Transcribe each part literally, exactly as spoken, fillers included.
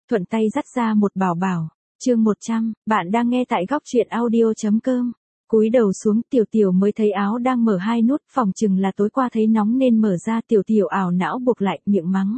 thuận tay dắt ra một bảo bảo. Chương một trăm, bạn đang nghe tại góc truyện audio.com. Cúi đầu xuống, Tiểu Tiểu mới thấy áo đang mở hai nút, phòng chừng là tối qua thấy nóng nên mở ra. Tiểu Tiểu ảo não buộc lại, miệng mắng.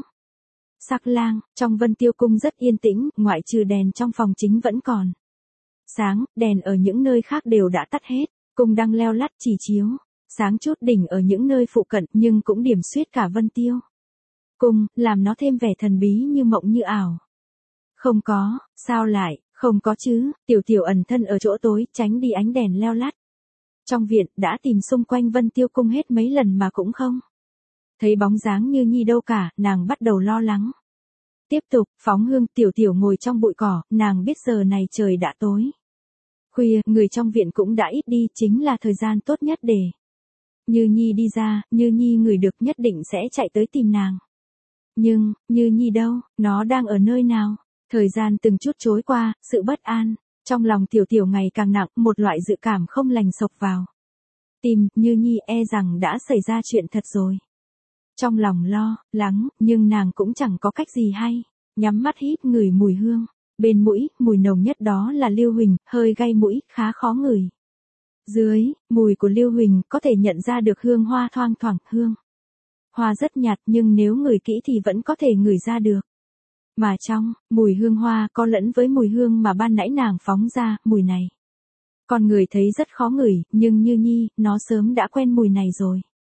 Sắc lang, trong Vân Tiêu Cung rất yên tĩnh, ngoại trừ đèn trong phòng chính vẫn còn sáng, đèn ở những nơi khác đều đã tắt hết, cung đang leo lắt chỉ chiếu sáng chút đỉnh ở những nơi phụ cận, nhưng cũng điểm xuyết cả Vân Tiêu Cung, làm nó thêm vẻ thần bí như mộng như ảo. Không có, sao lại, không có chứ. Tiểu Tiểu ẩn thân ở chỗ tối, tránh đi ánh đèn leo lắt. Trong viện, đã tìm xung quanh Vân Tiêu Cung hết mấy lần mà cũng không thấy bóng dáng Như Nhi đâu cả, nàng bắt đầu lo lắng. Tiếp tục, phóng hương. Tiểu Tiểu ngồi trong bụi cỏ, nàng biết giờ này trời đã tối khuya, người trong viện cũng đã ít đi, chính là thời gian tốt nhất để Như Nhi đi ra. Như Nhi ngửi được nhất định sẽ chạy tới tìm nàng. Nhưng, Như Nhi đâu, nó đang ở nơi nào? Thời gian từng chút trôi qua, sự bất an trong lòng Tiểu Tiểu ngày càng nặng, một loại dự cảm không lành xộc vào tim. Như Nhi e rằng đã xảy ra chuyện thật rồi. Trong lòng lo lắng, nhưng nàng cũng chẳng có cách gì hay, nhắm mắt hít ngửi mùi hương. Bên mũi, mùi nồng nhất đó là Lưu Huỳnh, hơi gay mũi, khá khó ngửi. Dưới, mùi của Lưu Huỳnh có thể nhận ra được hương hoa thoang thoảng, hương hoa rất nhạt nhưng nếu ngửi kỹ thì vẫn có thể ngửi ra được. Mà trong, mùi hương hoa có lẫn với mùi hương mà ban nãy nàng phóng ra, mùi này con người thấy rất khó ngửi, nhưng Như Nhi, nó sớm đã quen mùi này rồi.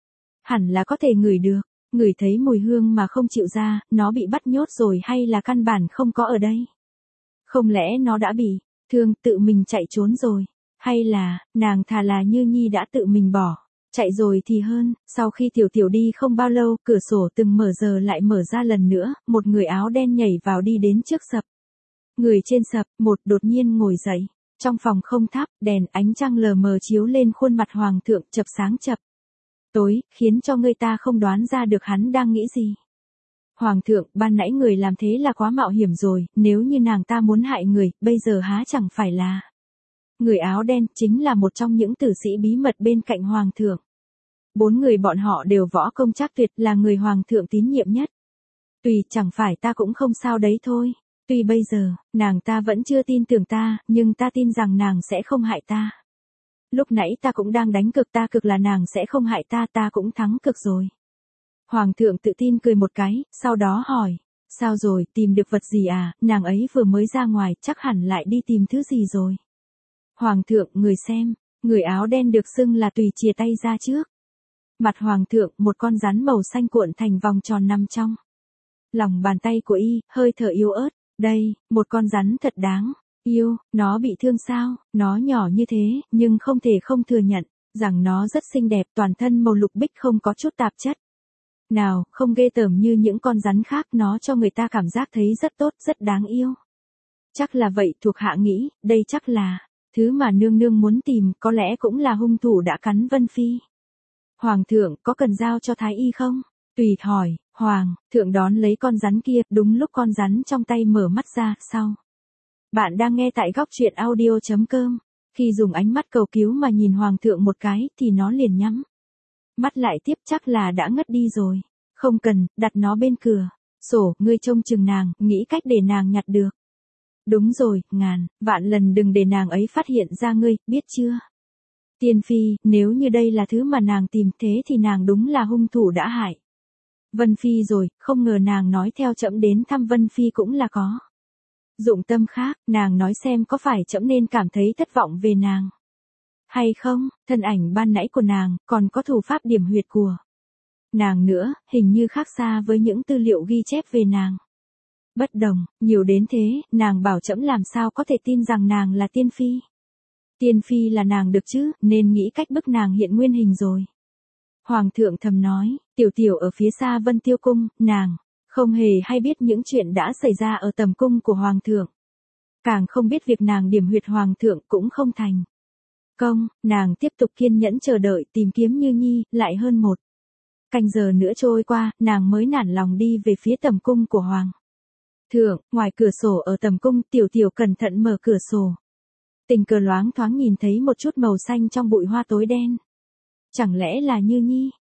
Hẳn là có thể ngửi được, ngửi thấy mùi hương mà không chịu ra, nó bị bắt nhốt rồi hay là căn bản không có ở đây? Không lẽ nó đã bị thương, tự mình chạy trốn rồi? Hay là, nàng thà là Như Nhi đã tự mình bỏ chạy rồi thì hơn. Sau khi Tiểu Tiểu đi không bao lâu, cửa sổ từng mở giờ lại mở ra lần nữa, một người áo đen nhảy vào đi đến trước sập. Người trên sập, một đột nhiên ngồi dậy. Trong phòng không thắp, đèn, ánh trăng lờ mờ chiếu lên khuôn mặt hoàng thượng chập sáng chập tối, khiến cho người ta không đoán ra được hắn đang nghĩ gì. Hoàng thượng, ban nãy người làm thế là quá mạo hiểm rồi, nếu như nàng ta muốn hại người, bây giờ há chẳng phải là... Người áo đen chính là một trong những tử sĩ bí mật bên cạnh hoàng thượng. Bốn người bọn họ đều võ công trác tuyệt, là người hoàng thượng tín nhiệm nhất. Tùy, chẳng phải ta cũng không sao đấy thôi. Tuy bây giờ, nàng ta vẫn chưa tin tưởng ta, nhưng ta tin rằng nàng sẽ không hại ta. Lúc nãy ta cũng đang đánh cược, ta cực là nàng sẽ không hại ta, ta cũng thắng cực rồi. Hoàng thượng tự tin cười một cái, sau đó hỏi, sao rồi, tìm được vật gì à? Nàng ấy vừa mới ra ngoài, chắc hẳn lại đi tìm thứ gì rồi. Hoàng thượng, người xem, người áo đen được xưng là Tùy chìa tay ra trước. Mặt hoàng thượng, một con rắn màu xanh cuộn thành vòng tròn nằm trong lòng bàn tay của y, hơi thở yếu ớt. Đây, một con rắn thật đáng yêu, nó bị thương sao? Nó nhỏ như thế, nhưng không thể không thừa nhận rằng nó rất xinh đẹp, toàn thân màu lục bích không có chút tạp chất nào, không ghê tởm như những con rắn khác, nó cho người ta cảm giác thấy rất tốt, rất đáng yêu. Chắc là vậy, thuộc hạ nghĩ, đây chắc là thứ mà nương nương muốn tìm, có lẽ cũng là hung thủ đã cắn Vân Phi. Hoàng thượng, có cần giao cho Thái y không? Tùy hỏi, Hoàng thượng đón lấy con rắn kia, đúng lúc con rắn trong tay mở mắt ra, sau. Bạn đang nghe tại góc truyện audio.com. Khi dùng ánh mắt cầu cứu mà nhìn hoàng thượng một cái, thì nó liền nhắm mắt lại tiếp, chắc là đã ngất đi rồi. Không cần, đặt nó bên cửa sổ, ngươi trông chừng nàng, nghĩ cách để nàng nhặt được. Đúng rồi, ngàn vạn lần đừng để nàng ấy phát hiện ra ngươi, biết chưa? Tiên Phi, nếu như đây là thứ mà nàng tìm, thế thì nàng đúng là hung thủ đã hại Vân Phi rồi. Không ngờ nàng nói theo trẫm đến thăm Vân Phi cũng là có dụng tâm khác. Nàng nói xem có phải trẫm nên cảm thấy thất vọng về nàng hay không? Thân ảnh ban nãy của nàng, còn có thủ pháp điểm huyệt của nàng nữa, hình như khác xa với những tư liệu ghi chép về nàng. Bất đồng, nhiều đến thế, nàng bảo trẫm làm sao có thể tin rằng nàng là Tiên Phi. Tiên Phi là nàng được chứ, nên nghĩ cách bức nàng hiện nguyên hình rồi. Hoàng thượng thầm nói, Tiểu Tiểu ở phía xa Vân Tiêu Cung, nàng không hề hay biết những chuyện đã xảy ra ở tầm cung của hoàng thượng. Càng không biết việc nàng điểm huyệt hoàng thượng cũng không thành công. Nàng tiếp tục kiên nhẫn chờ đợi tìm kiếm Như Nhi, lại hơn một canh giờ nữa trôi qua, nàng mới nản lòng đi về phía tầm cung của hoàng thượng. Ngoài cửa sổ ở tầm cung, Tiểu Tiểu cẩn thận mở cửa sổ. Tình cờ loáng thoáng nhìn thấy một chút màu xanh trong bụi hoa tối đen. Chẳng lẽ là Như Nhi?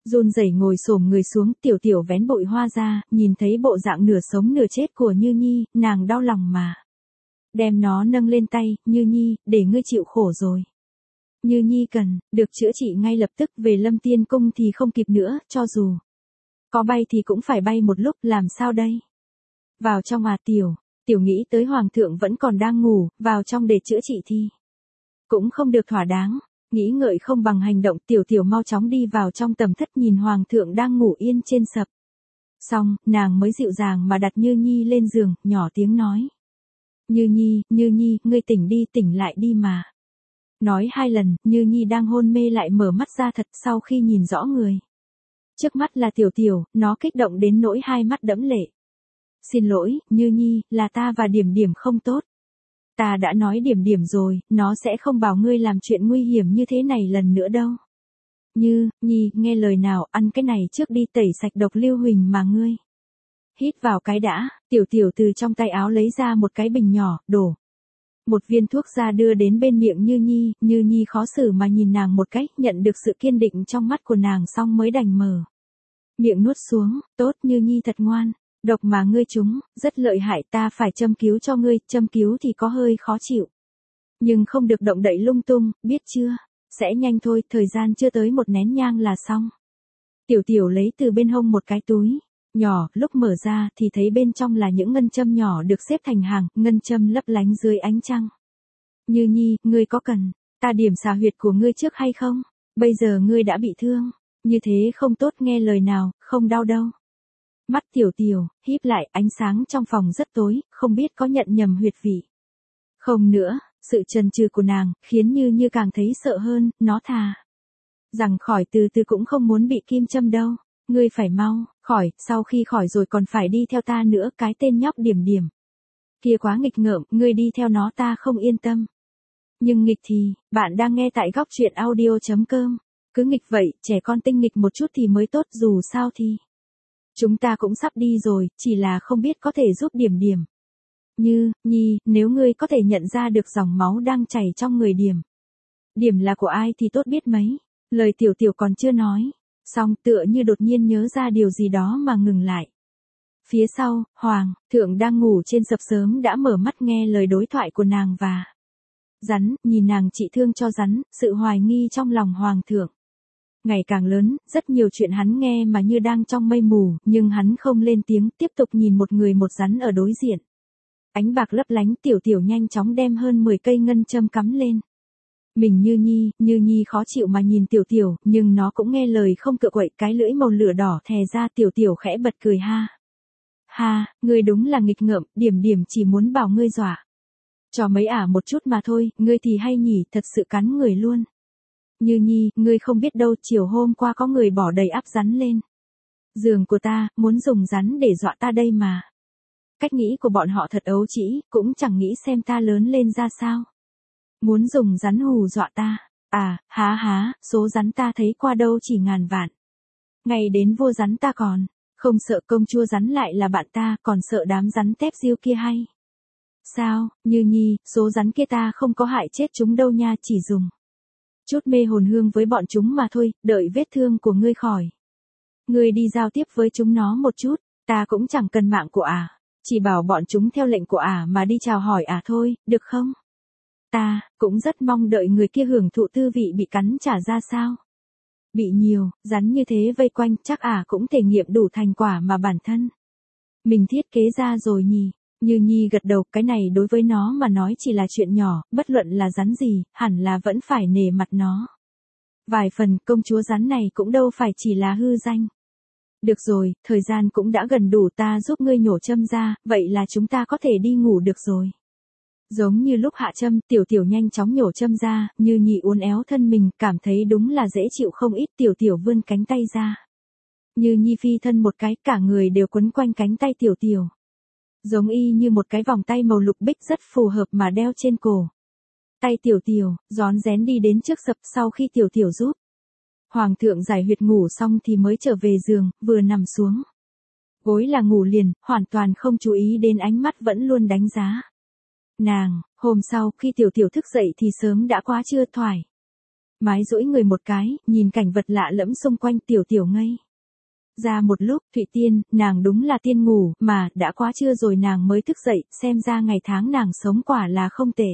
Run rẩy ngồi xổm người xuống, tiểu tiểu vén bụi hoa ra, nhìn thấy bộ dạng nửa sống nửa chết của Như Nhi, nàng đau lòng mà. Đem nó nâng lên tay, Như Nhi, để ngươi chịu khổ rồi. Như Nhi cần, được chữa trị ngay lập tức, về Lâm Tiên Cung thì không kịp nữa, cho dù có bay thì cũng phải bay một lúc, làm sao đây? Vào trong à tiểu, tiểu nghĩ tới hoàng thượng vẫn còn đang ngủ, vào trong để chữa trị thì cũng không được thỏa đáng, nghĩ ngợi không bằng hành động, tiểu tiểu mau chóng đi vào trong tầm thất nhìn hoàng thượng đang ngủ yên trên sập. Xong, nàng mới dịu dàng mà đặt Như Nhi lên giường, nhỏ tiếng nói. Như Nhi, Như Nhi, ngươi tỉnh đi, tỉnh lại đi mà. Nói hai lần, Như Nhi đang hôn mê lại mở mắt ra thật sau khi nhìn rõ người. Trước mắt là tiểu tiểu, nó kích động đến nỗi hai mắt đẫm lệ. Xin lỗi, Như Nhi, là ta và Điểm Điểm không tốt. Ta đã nói Điểm Điểm rồi, nó sẽ không bảo ngươi làm chuyện nguy hiểm như thế này lần nữa đâu. Như, Nhi, nghe lời nào, ăn cái này trước đi tẩy sạch độc lưu huỳnh mà ngươi. Hít vào cái đã, tiểu tiểu từ trong tay áo lấy ra một cái bình nhỏ, đổ một viên thuốc ra đưa đến bên miệng Như Nhi, Như Nhi khó xử mà nhìn nàng một cách, nhận được sự kiên định trong mắt của nàng xong mới đành mở miệng nuốt xuống. Tốt, Như Nhi thật ngoan, độc mà ngươi trúng, rất lợi hại, ta phải châm cứu cho ngươi, châm cứu thì có hơi khó chịu. Nhưng không được động đậy lung tung, biết chưa? Sẽ nhanh thôi, thời gian chưa tới một nén nhang là xong. Tiểu tiểu lấy từ bên hông một cái túi nhỏ, lúc mở ra thì thấy bên trong là những ngân châm nhỏ được xếp thành hàng, ngân châm lấp lánh dưới ánh trăng. Như Nhi, ngươi có cần ta điểm xà huyệt của ngươi trước hay không? Bây giờ ngươi đã bị thương, như thế không tốt, nghe lời nào, không đau đâu. Mắt tiểu tiểu híp lại, ánh sáng trong phòng rất tối, không biết có nhận nhầm huyệt vị không nữa. Sự chần chừ của nàng khiến Như Như càng thấy sợ hơn, nó thà rằng khỏi từ từ cũng không muốn bị kim châm đâu. Ngươi phải mau khỏi, sau khi khỏi rồi còn phải đi theo ta nữa, cái tên nhóc Điểm Điểm kia quá nghịch ngợm, ngươi đi theo nó ta không yên tâm. Nhưng nghịch thì, bạn đang nghe tại góc truyện audio chấm com. Cứ nghịch vậy, trẻ con tinh nghịch một chút thì mới tốt, dù sao thì chúng ta cũng sắp đi rồi, chỉ là không biết có thể giúp Điểm Điểm. Như, Nhi, nếu ngươi có thể nhận ra được dòng máu đang chảy trong người Điểm Điểm là của ai thì tốt biết mấy. Lời tiểu tiểu còn chưa nói xong, tựa như đột nhiên nhớ ra điều gì đó mà ngừng lại. Phía sau, hoàng thượng đang ngủ trên sập sớm đã mở mắt nghe lời đối thoại của nàng và rắn, nhìn nàng trị thương cho rắn, sự hoài nghi trong lòng hoàng thượng ngày càng lớn, rất nhiều chuyện hắn nghe mà như đang trong mây mù, nhưng hắn không lên tiếng, tiếp tục nhìn một người một rắn ở đối diện. Ánh bạc lấp lánh, tiểu tiểu nhanh chóng đem hơn mười cây ngân châm cắm lên mình Như Nhi, Như Nhi khó chịu mà nhìn tiểu tiểu, nhưng nó cũng nghe lời không cựa quậy, cái lưỡi màu lửa đỏ thè ra, tiểu tiểu khẽ bật cười ha. Ha, ngươi đúng là nghịch ngợm, Điểm Điểm chỉ muốn bảo ngươi dọa cho mấy ả một chút mà thôi, ngươi thì hay nhỉ, thật sự cắn người luôn. Như Nhi, ngươi không biết đâu, chiều hôm qua có người bỏ đầy ắp rắn lên giường của ta, muốn dùng rắn để dọa ta đây mà. Cách nghĩ của bọn họ thật ấu trĩ, cũng chẳng nghĩ xem ta lớn lên ra sao. Muốn dùng rắn hù dọa ta. À, há há, số rắn ta thấy qua đâu chỉ ngàn vạn. Ngày đến vua rắn ta còn không sợ công chúa rắn lại là bạn ta, còn sợ đám rắn tép diêu kia hay sao? Như Nhi, số rắn kia ta không có hại chết chúng đâu nha, chỉ dùng chút mê hồn hương với bọn chúng mà thôi, đợi vết thương của ngươi khỏi. Ngươi đi giao tiếp với chúng nó một chút, ta cũng chẳng cần mạng của ả, chỉ bảo bọn chúng theo lệnh của ả mà đi chào hỏi ả thôi, được không? Ta cũng rất mong đợi người kia hưởng thụ tư vị bị cắn trả ra sao. Bị nhiều rắn như thế vây quanh, chắc ả cũng thể nghiệm đủ thành quả mà bản thân mình thiết kế ra rồi nhỉ. Như Nhi gật đầu, cái này đối với nó mà nói chỉ là chuyện nhỏ, bất luận là rắn gì, hẳn là vẫn phải nể mặt nó. Vài phần, công chúa rắn này cũng đâu phải chỉ là hư danh. Được rồi, thời gian cũng đã gần đủ, ta giúp ngươi nhổ châm ra, vậy là chúng ta có thể đi ngủ được rồi. Giống như lúc hạ châm, tiểu tiểu nhanh chóng nhổ châm ra, Như Nhi uốn éo thân mình, cảm thấy đúng là dễ chịu không ít, tiểu tiểu vươn cánh tay ra. Như Nhi phi thân một cái, cả người đều quấn quanh cánh tay tiểu tiểu. Giống y như một cái vòng tay màu lục bích rất phù hợp mà đeo trên cổ. Tay tiểu tiểu, rón rén đi đến trước sập, sau khi tiểu tiểu giúp hoàng thượng giải huyệt ngủ xong thì mới trở về giường, vừa nằm xuống gối là ngủ liền, hoàn toàn không chú ý đến ánh mắt vẫn luôn đánh giá nàng. Hôm sau khi tiểu tiểu thức dậy thì sớm đã quá trưa, thoải Mái duỗi người một cái, nhìn cảnh vật lạ lẫm xung quanh, tiểu tiểu ngây ra một lúc. Thụy Tiên, nàng đúng là tiên ngủ, mà, đã quá trưa rồi nàng mới thức dậy, xem ra ngày tháng nàng sống quả là không tệ.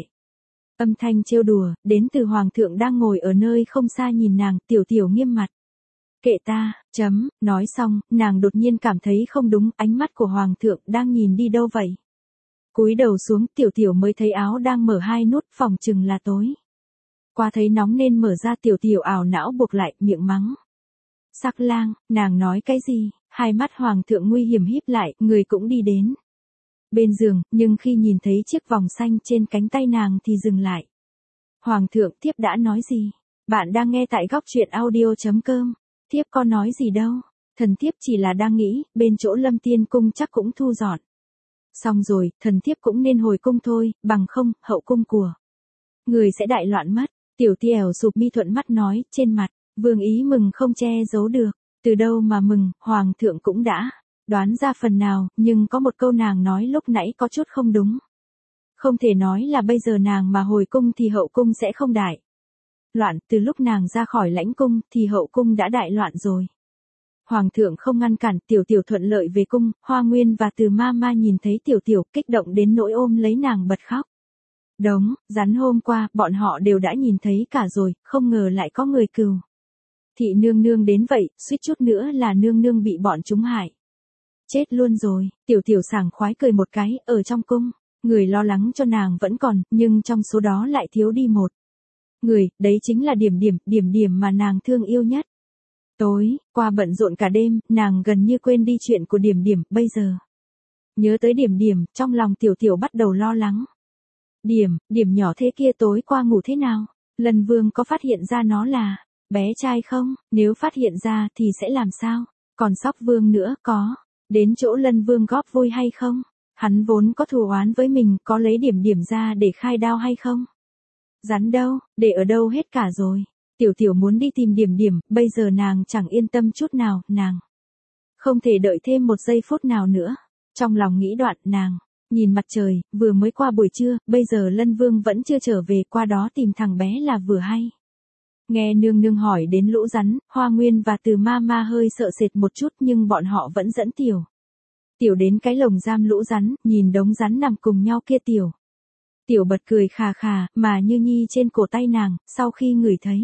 Âm thanh trêu đùa, đến từ Hoàng thượng đang ngồi ở nơi không xa nhìn nàng, tiểu tiểu nghiêm mặt. Kệ ta, chấm, nói xong, nàng đột nhiên cảm thấy không đúng, ánh mắt của Hoàng thượng đang nhìn đi đâu vậy? Cúi đầu xuống, tiểu tiểu mới thấy áo đang mở hai nút, phòng chừng là tối qua thấy nóng nên mở ra, tiểu tiểu ảo não buộc lại, miệng mắng. Sắc lang, nàng nói cái gì? Hai mắt Hoàng thượng nguy hiểm híp lại, người cũng đi đến bên giường, nhưng khi nhìn thấy chiếc vòng xanh trên cánh tay nàng thì dừng lại. Hoàng thượng, thiếp đã nói gì? Bạn đang nghe tại góc truyện audio chấm com. Thiếp có nói gì đâu, thần thiếp chỉ là đang nghĩ, bên chỗ Lâm Tiên cung chắc cũng thu dọn xong rồi, thần thiếp cũng nên hồi cung thôi, bằng không, hậu cung của người sẽ đại loạn mất. Tiểu tiểu sụp mi thuận mắt nói, trên mặt vương ý mừng không che giấu được. Từ đâu mà mừng, Hoàng thượng cũng đã đoán ra phần nào, nhưng có một câu nàng nói lúc nãy có chút không đúng. Không thể nói là bây giờ nàng mà hồi cung thì hậu cung sẽ không đại loạn, từ lúc nàng ra khỏi lãnh cung thì hậu cung đã đại loạn rồi. Hoàng thượng không ngăn cản, tiểu tiểu thuận lợi về cung, Hoa Nguyên và Từ Ma Ma nhìn thấy tiểu tiểu, kích động đến nỗi ôm lấy nàng bật khóc. Đống, rắn hôm qua, bọn họ đều đã nhìn thấy cả rồi, không ngờ lại có người cừu thị nương nương đến vậy, suýt chút nữa là nương nương bị bọn chúng hại. Chết luôn rồi, tiểu tiểu sảng khoái cười một cái, ở trong cung, người lo lắng cho nàng vẫn còn, nhưng trong số đó lại thiếu đi một người, đấy chính là Điểm Điểm, Điểm Điểm mà nàng thương yêu nhất. Tối, qua bận rộn cả đêm, nàng gần như quên đi chuyện của Điểm Điểm, bây giờ nhớ tới Điểm Điểm, trong lòng tiểu tiểu bắt đầu lo lắng. Điểm, Điểm nhỏ thế kia tối qua ngủ thế nào? Lân Vương có phát hiện ra nó là bé trai không? Nếu phát hiện ra thì sẽ làm sao? Còn Sóc Vương nữa, có đến chỗ Lân Vương góp vui hay không? Hắn vốn có thù oán với mình, có lấy Điểm Điểm ra để khai đao hay không? Rắn đâu, để ở đâu hết cả rồi. Tiểu tiểu muốn đi tìm Điểm Điểm, bây giờ nàng chẳng yên tâm chút nào, nàng không thể đợi thêm một giây phút nào nữa. Trong lòng nghĩ đoạn, nàng nhìn mặt trời, vừa mới qua buổi trưa, bây giờ Lân Vương vẫn chưa trở về, qua đó tìm thằng bé là vừa hay. Nghe nương nương hỏi đến lũ rắn, Hoa Nguyên và Từ Ma Ma hơi sợ sệt một chút, nhưng bọn họ vẫn dẫn tiểu tiểu đến cái lồng giam lũ rắn, nhìn đống rắn nằm cùng nhau kia, tiểu tiểu bật cười khà khà, mà Như Nhi trên cổ tay nàng, sau khi ngửi thấy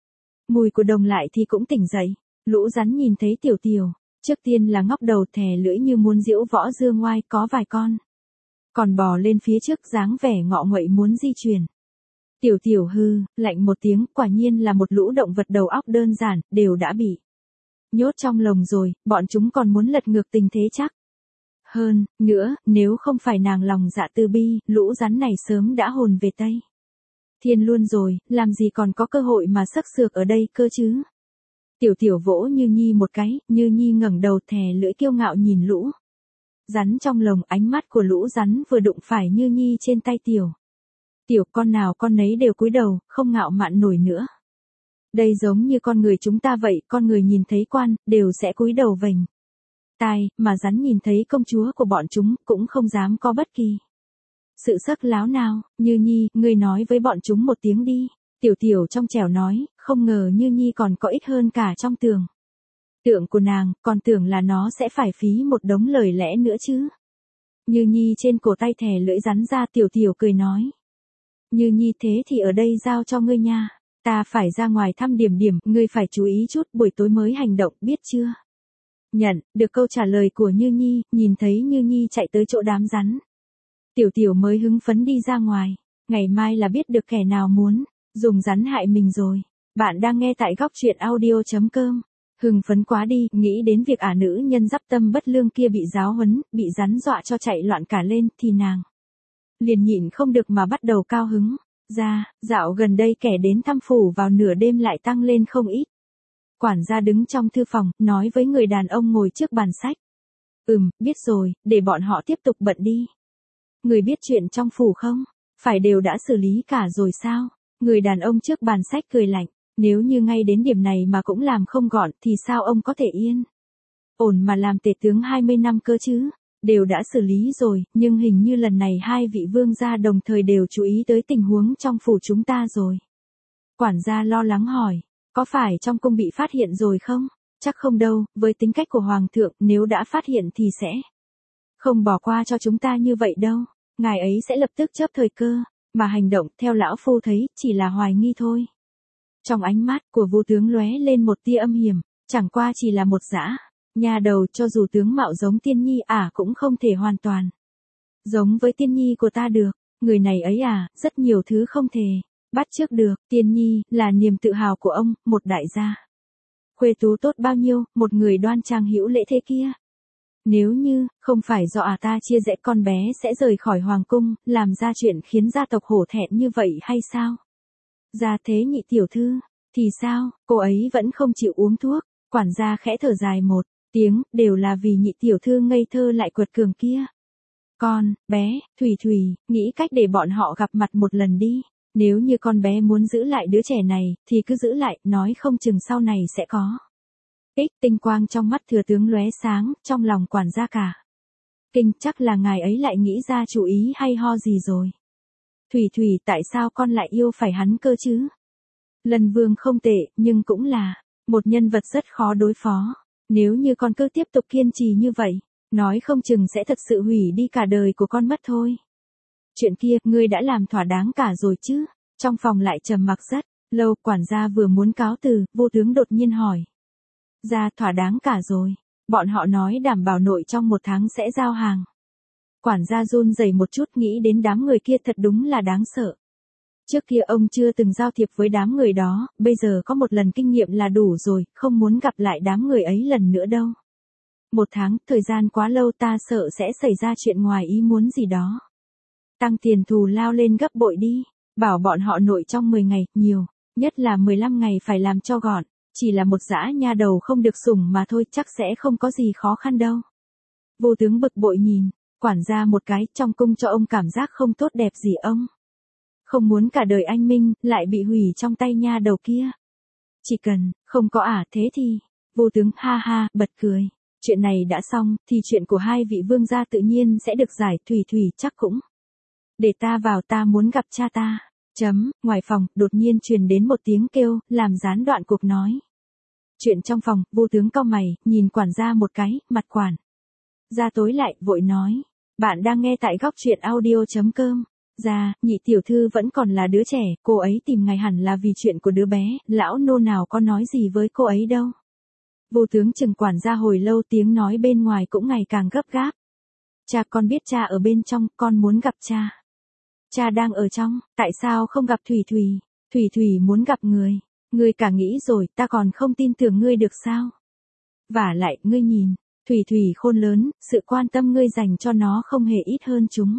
mùi của đồng lại thì cũng tỉnh dậy. Lũ rắn nhìn thấy tiểu tiểu, trước tiên là ngóc đầu thè lưỡi như muốn giễu võ dương ngoai, có vài con còn bò lên phía trước, dáng vẻ ngọ nguậy muốn di chuyển. Tiểu tiểu hư lạnh một tiếng, quả nhiên là một lũ động vật đầu óc đơn giản, đều đã bị nhốt trong lồng rồi, bọn chúng còn muốn lật ngược tình thế chắc. Hơn nữa, nếu không phải nàng lòng dạ từ bi, lũ rắn này sớm đã hồn về Tây Thiên luôn rồi, làm gì còn có cơ hội mà sắc sược ở đây cơ chứ. Tiểu tiểu vỗ Như Nhi một cái, Như Nhi ngẩng đầu thè lưỡi kiêu ngạo nhìn lũ rắn trong lồng, ánh mắt của lũ rắn vừa đụng phải Như Nhi trên tay tiểu tiểu, con nào con nấy đều cúi đầu, không ngạo mạn nổi nữa. Đây giống như con người chúng ta vậy, con người nhìn thấy quan, đều sẽ cúi đầu vểnh tai, mà rắn nhìn thấy công chúa của bọn chúng, cũng không dám có bất kỳ sự sắc láo nào. Như Nhi, ngươi nói với bọn chúng một tiếng đi. Tiểu tiểu trong trẻo nói, không ngờ Như Nhi còn có ít hơn cả trong tường tượng của nàng, còn tưởng là nó sẽ phải phí một đống lời lẽ nữa chứ. Như Nhi trên cổ tay thè lưỡi rắn ra, tiểu tiểu cười nói. Như Nhi, thế thì ở đây giao cho ngươi nha. Ta phải ra ngoài thăm Điểm Điểm, ngươi phải chú ý chút, buổi tối mới hành động, biết chưa? Nhận được câu trả lời của Như Nhi, nhìn thấy Như Nhi chạy tới chỗ đám rắn, tiểu tiểu mới hứng phấn đi ra ngoài. Ngày mai là biết được kẻ nào muốn dùng rắn hại mình rồi. Bạn đang nghe tại góc truyện audio chấm com. Hưng phấn quá đi, nghĩ đến việc ả nữ nhân dắp tâm bất lương kia bị giáo huấn, bị rắn dọa cho chạy loạn cả lên, thì nàng liền nhịn không được mà bắt đầu cao hứng. Ra, dạo gần đây kẻ đến thăm phủ vào nửa đêm lại tăng lên không ít. Quản gia đứng trong thư phòng, nói với người đàn ông ngồi trước bàn sách. Ừm, biết rồi, để bọn họ tiếp tục bận đi. Người biết chuyện trong phủ không? Phải đều đã xử lý cả rồi sao? Người đàn ông trước bàn sách cười lạnh. Nếu như ngay đến điểm này mà cũng làm không gọn thì sao ông có thể yên ổn mà làm tể tướng hai mươi năm cơ chứ? Đều đã xử lý rồi, nhưng hình như lần này hai vị vương gia đồng thời đều chú ý tới tình huống trong phủ chúng ta rồi. Quản gia lo lắng hỏi, có phải trong cung bị phát hiện rồi không? Chắc không đâu, với tính cách của Hoàng thượng, nếu đã phát hiện thì sẽ không bỏ qua cho chúng ta như vậy đâu. Ngài ấy sẽ lập tức chớp thời cơ, mà hành động theo lão phu thấy chỉ là hoài nghi thôi. Trong ánh mắt của Vu tướng lóe lên một tia âm hiểm, chẳng qua chỉ là một dã nha đầu, cho dù tướng mạo giống Tiên Nhi ả cũng không thể hoàn toàn giống với Tiên Nhi của ta được. Người này ấy à, rất nhiều thứ không thể bắt chước được. Tiên Nhi là niềm tự hào của ông, một đại gia. Khuê tú tốt bao nhiêu, một người đoan trang hữu lễ thế kia. Nếu như không phải do ả ta chia rẽ, con bé sẽ rời khỏi hoàng cung, làm ra chuyện khiến gia tộc hổ thẹn như vậy hay sao? Gia thế nhị tiểu thư, thì sao, cô ấy vẫn không chịu uống thuốc. Quản gia khẽ thở dài một tiếng, đều là vì nhị tiểu thư ngây thơ lại quật cường kia. Con bé, Thủy Thủy, nghĩ cách để bọn họ gặp mặt một lần đi. Nếu như con bé muốn giữ lại đứa trẻ này, thì cứ giữ lại, nói không chừng sau này sẽ có ích. Tinh quang trong mắt thừa tướng lóe sáng, trong lòng quản gia cả kinh, chắc là ngài ấy lại nghĩ ra chủ ý hay ho gì rồi. Thủy Thủy, tại sao con lại yêu phải hắn cơ chứ? Lân Vương không tệ, nhưng cũng là một nhân vật rất khó đối phó. Nếu như con cứ tiếp tục kiên trì như vậy, nói không chừng sẽ thật sự hủy đi cả đời của con mất thôi. Chuyện kia, ngươi đã làm thỏa đáng cả rồi chứ? Trong phòng lại trầm mặc rất lâu, quản gia vừa muốn cáo từ, Vô tướng đột nhiên hỏi. Ra thỏa đáng cả rồi. Bọn họ nói đảm bảo nội trong một tháng sẽ giao hàng. Quản gia run rẩy một chút, nghĩ đến đám người kia thật đúng là đáng sợ. Trước kia ông chưa từng giao thiệp với đám người đó, bây giờ có một lần kinh nghiệm là đủ rồi, không muốn gặp lại đám người ấy lần nữa đâu. Một tháng, thời gian quá lâu, ta sợ sẽ xảy ra chuyện ngoài ý muốn gì đó. Tăng tiền thù lao lên gấp bội đi, bảo bọn họ nội trong mười ngày, nhiều, nhất là mười lăm ngày phải làm cho gọn. Chỉ là một dã nha đầu không được sủng mà thôi, chắc sẽ không có gì khó khăn đâu. Vô tướng bực bội nhìn quản gia một cái, trong cung cho ông cảm giác không tốt đẹp gì. Ông không muốn cả đời anh minh lại bị hủy trong tay nha đầu kia. Chỉ cần không có ả thế thì, Vô tướng ha ha bật cười. Chuyện này đã xong thì chuyện của hai vị vương gia tự nhiên sẽ được giải. Thủy Thủy chắc cũng để ta vào, ta muốn gặp cha ta. Chấm, ngoài phòng, đột nhiên truyền đến một tiếng kêu, làm gián đoạn cuộc nói chuyện trong phòng. Vô tướng cau mày, nhìn quản gia một cái, mặt quản gia tối lại, vội nói. Bạn đang nghe tại góc truyện audio.com. Gia, nhị tiểu thư vẫn còn là đứa trẻ, cô ấy tìm ngài hẳn là vì chuyện của đứa bé, lão nô nào có nói gì với cô ấy đâu. Vô tướng chừng quản gia hồi lâu, tiếng nói bên ngoài cũng ngày càng gấp gáp. Cha, con biết cha ở bên trong, con muốn gặp cha. Cha đang ở trong, tại sao không gặp Thủy Thủy? Thủy Thủy muốn gặp người. Ngươi cả nghĩ rồi, ta còn không tin tưởng ngươi được sao? Vả lại, ngươi nhìn, Thủy Thủy khôn lớn, sự quan tâm ngươi dành cho nó không hề ít hơn chúng.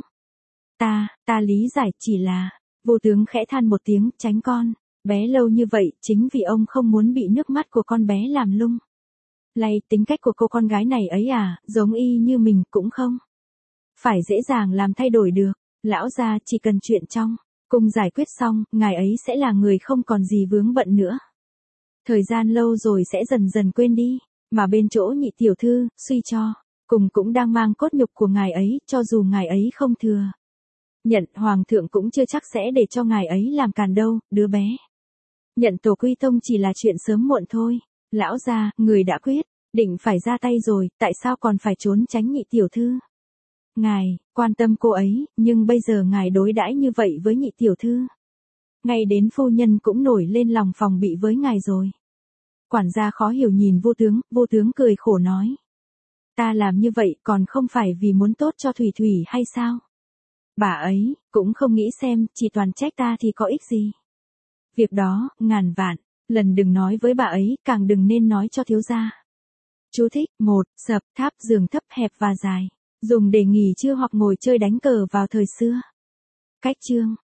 Ta, ta lý giải, chỉ là, Vô tướng khẽ than một tiếng, tránh con bé lâu như vậy, chính vì ông không muốn bị nước mắt của con bé làm lung lay. Tính cách của cô con gái này ấy à, giống y như mình, cũng không phải dễ dàng làm thay đổi được. Lão gia, chỉ cần chuyện trong cung giải quyết xong, ngài ấy sẽ là người không còn gì vướng bận nữa. Thời gian lâu rồi sẽ dần dần quên đi, mà bên chỗ nhị tiểu thư, suy cho cùng cũng đang mang cốt nhục của ngài ấy, cho dù ngài ấy không thừa nhận, hoàng thượng cũng chưa chắc sẽ để cho ngài ấy làm càn đâu. Đứa bé nhận tổ quy tông chỉ là chuyện sớm muộn thôi. Lão gia, người đã quyết định phải ra tay rồi, tại sao còn phải trốn tránh nhị tiểu thư? Ngài quan tâm cô ấy, nhưng bây giờ ngài đối đãi như vậy với nhị tiểu thư, ngay đến phu nhân cũng nổi lên lòng phòng bị với ngài rồi. Quản gia khó hiểu nhìn Vô tướng, Vô tướng cười khổ nói. Ta làm như vậy còn không phải vì muốn tốt cho Thủy Thủy hay sao? Bà ấy cũng không nghĩ xem, chỉ toàn trách ta thì có ích gì. Việc đó, ngàn vạn lần đừng nói với bà ấy, càng đừng nên nói cho thiếu gia. Chú thích, một, sập, tháp, giường thấp, hẹp và dài, dùng để nghỉ trưa hoặc ngồi chơi đánh cờ vào thời xưa. Cách chương